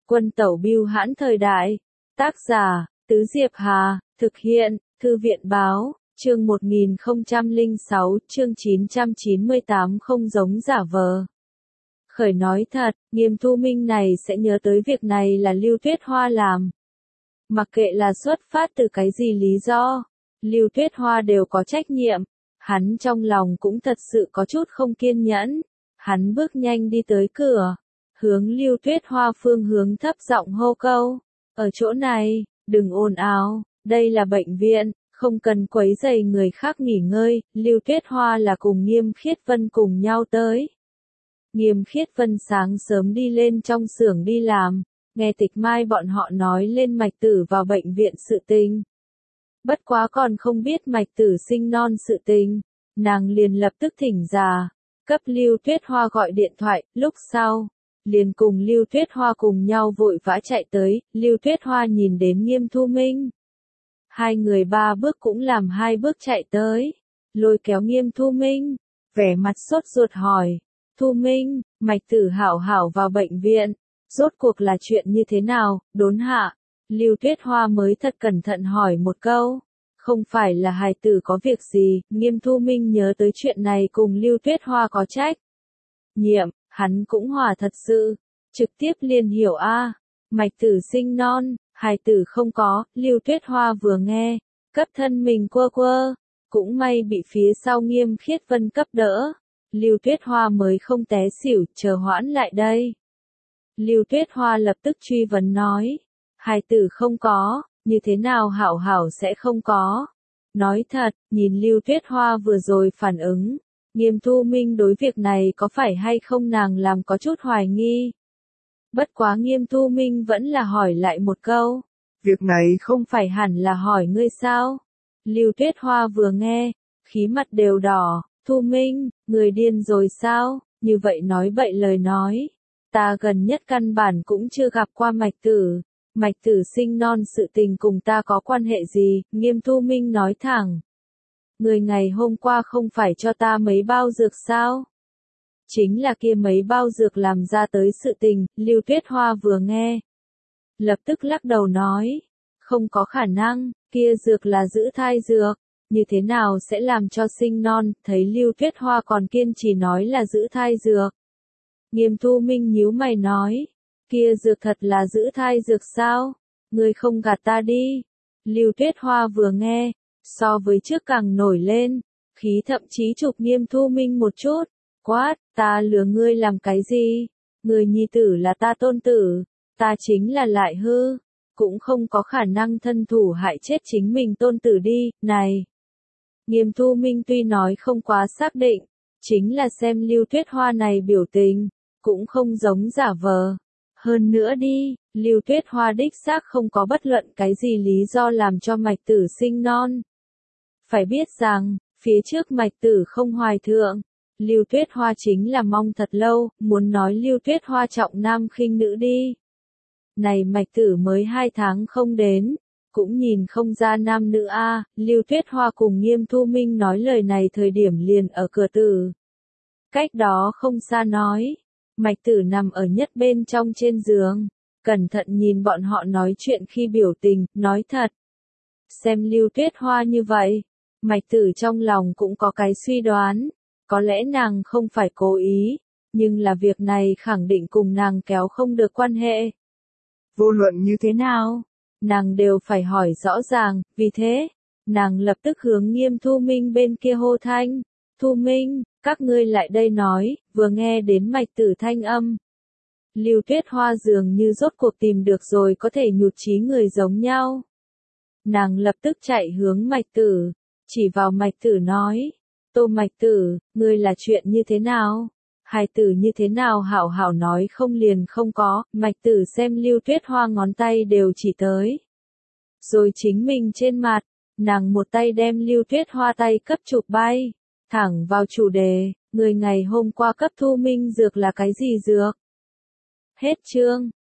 Quân tẩu bưu hãn thời đại. Tác giả, Tứ Diệp Hà, thực hiện, Thư viện báo, chương 1006, chương 998 không giống giả vờ. Khởi nói thật, Nghiêm Thu Minh này sẽ nhớ tới việc này là Lưu Tuyết Hoa làm. Mặc kệ là xuất phát từ cái gì lý do, Lưu Tuyết Hoa đều có trách nhiệm. Hắn trong lòng cũng thật sự có chút không kiên nhẫn. Hắn bước nhanh đi tới cửa, hướng Lưu Tuyết Hoa phương hướng thấp giọng hô câu. Ở chỗ này, đừng ồn ào, đây là bệnh viện, không cần quấy rầy người khác nghỉ ngơi. Lưu Tuyết Hoa là cùng Nghiêm Khiết Vân cùng nhau tới. Nghiêm Khiết Vân sáng sớm đi lên trong xưởng đi làm, nghe Tịch Mai bọn họ nói lên Mạch Tử vào bệnh viện sự tình. Bất quá còn không biết Mạch Tử sinh non sự tình, nàng liền lập tức thỉnh giả, cấp Lưu Tuyết Hoa gọi điện thoại. Lúc sau, liền cùng Lưu Tuyết Hoa cùng nhau vội vã chạy tới. Lưu Tuyết Hoa nhìn đến Nghiêm Thu Minh, hai người ba bước cũng làm hai bước chạy tới, lôi kéo Nghiêm Thu Minh, vẻ mặt sốt ruột hỏi. Thu Minh, Mạch Tử hảo hảo vào bệnh viện, rốt cuộc là chuyện như thế nào? Đốn hạ, Lưu Tuyết Hoa mới thật cẩn thận hỏi một câu. Không phải là hài tử có việc gì? Nghiêm Thu Minh nhớ tới chuyện này cùng Lưu Tuyết Hoa có trách nhiệm, hắn cũng hòa thật sự, trực tiếp liền hiểu a. Mạch Tử sinh non, hài tử không có. Lưu Tuyết Hoa vừa nghe, cấp thân mình quơ quơ, cũng may bị phía sau Nghiêm Khiết Vân cấp đỡ. Lưu Tuyết Hoa mới không té xỉu, chờ hoãn lại đây. Lưu Tuyết Hoa lập tức truy vấn nói, hài tử không có, như thế nào hảo hảo sẽ không có. Nói thật, nhìn Lưu Tuyết Hoa vừa rồi phản ứng, Nghiêm Thu Minh đối việc này có phải hay không nàng làm có chút hoài nghi. Bất quá Nghiêm Thu Minh vẫn là hỏi lại một câu, việc này không phải hẳn là hỏi ngươi sao? Lưu Tuyết Hoa vừa nghe, khí mặt đều đỏ. Thu Minh, người điên rồi sao? Như vậy nói bậy lời nói. Ta gần nhất căn bản cũng chưa gặp qua Mạch Tử. Mạch Tử sinh non sự tình cùng ta có quan hệ gì? Nghiêm Thu Minh nói thẳng. Người ngày hôm qua không phải cho ta mấy bao dược sao? Chính là kia mấy bao dược làm ra tới sự tình. Lưu Tuyết Hoa vừa nghe, lập tức lắc đầu nói. Không có khả năng, kia dược là giữ thai dược. Như thế nào sẽ làm cho sinh non? Thấy Lưu Tuyết Hoa còn kiên trì nói là giữ thai dược. Nghiêm Thu Minh nhíu mày nói, kia dược thật là giữ thai dược sao? Ngươi không gạt ta đi. Lưu Tuyết Hoa vừa nghe, so với trước càng nổi lên, khí thậm chí chụp Nghiêm Thu Minh một chút. Quát, ta lừa ngươi làm cái gì? Người nhi tử là ta tôn tử, ta chính là lại hư, cũng không có khả năng thân thủ hại chết chính mình tôn tử đi. Này! Nghiêm Thu Minh tuy nói không quá xác định, chính là xem Lưu Tuyết Hoa này biểu tình, cũng không giống giả vờ. Hơn nữa đi, Lưu Tuyết Hoa đích xác không có bất luận cái gì lý do làm cho Mạch Tử sinh non. Phải biết rằng, phía trước Mạch Tử không hoài thượng, Lưu Tuyết Hoa chính là mong thật lâu, muốn nói Lưu Tuyết Hoa trọng nam khinh nữ đi. Này Mạch Tử mới 2 tháng không đến. Cũng nhìn không ra nam nữ a. Lưu Tuyết Hoa cùng Nghiêm Thu Minh nói lời này thời điểm liền ở cửa tử. Cách đó không xa nói, Mạch Tử nằm ở nhất bên trong trên giường, cẩn thận nhìn bọn họ nói chuyện khi biểu tình. Nói thật, xem Lưu Tuyết Hoa như vậy, Mạch Tử trong lòng cũng có cái suy đoán, có lẽ nàng không phải cố ý, nhưng là việc này khẳng định cùng nàng kéo không được quan hệ. Vô luận như thế nào, nàng đều phải hỏi rõ ràng. Vì thế, nàng lập tức hướng Nghiêm Thu Minh bên kia hô thanh. Thu Minh, các ngươi lại đây nói. Vừa nghe đến Mạch Tử thanh âm, Lưu Tuyết Hoa dường như rốt cuộc tìm được rồi có thể nhụt chí người giống nhau. Nàng lập tức chạy hướng Mạch Tử, chỉ vào Mạch Tử nói, Tô Mạch Tử, ngươi là chuyện như thế nào? Hài tử như thế nào hảo hảo nói không liền không có. Mạch Tử xem Lưu Tuyết Hoa ngón tay đều chỉ tới, rồi chính mình trên mặt, nàng một tay đem Lưu Tuyết Hoa tay cấp chụp bay, thẳng vào chủ đề, người ngày hôm qua cấp Thu Minh dược là cái gì dược? Hết chương.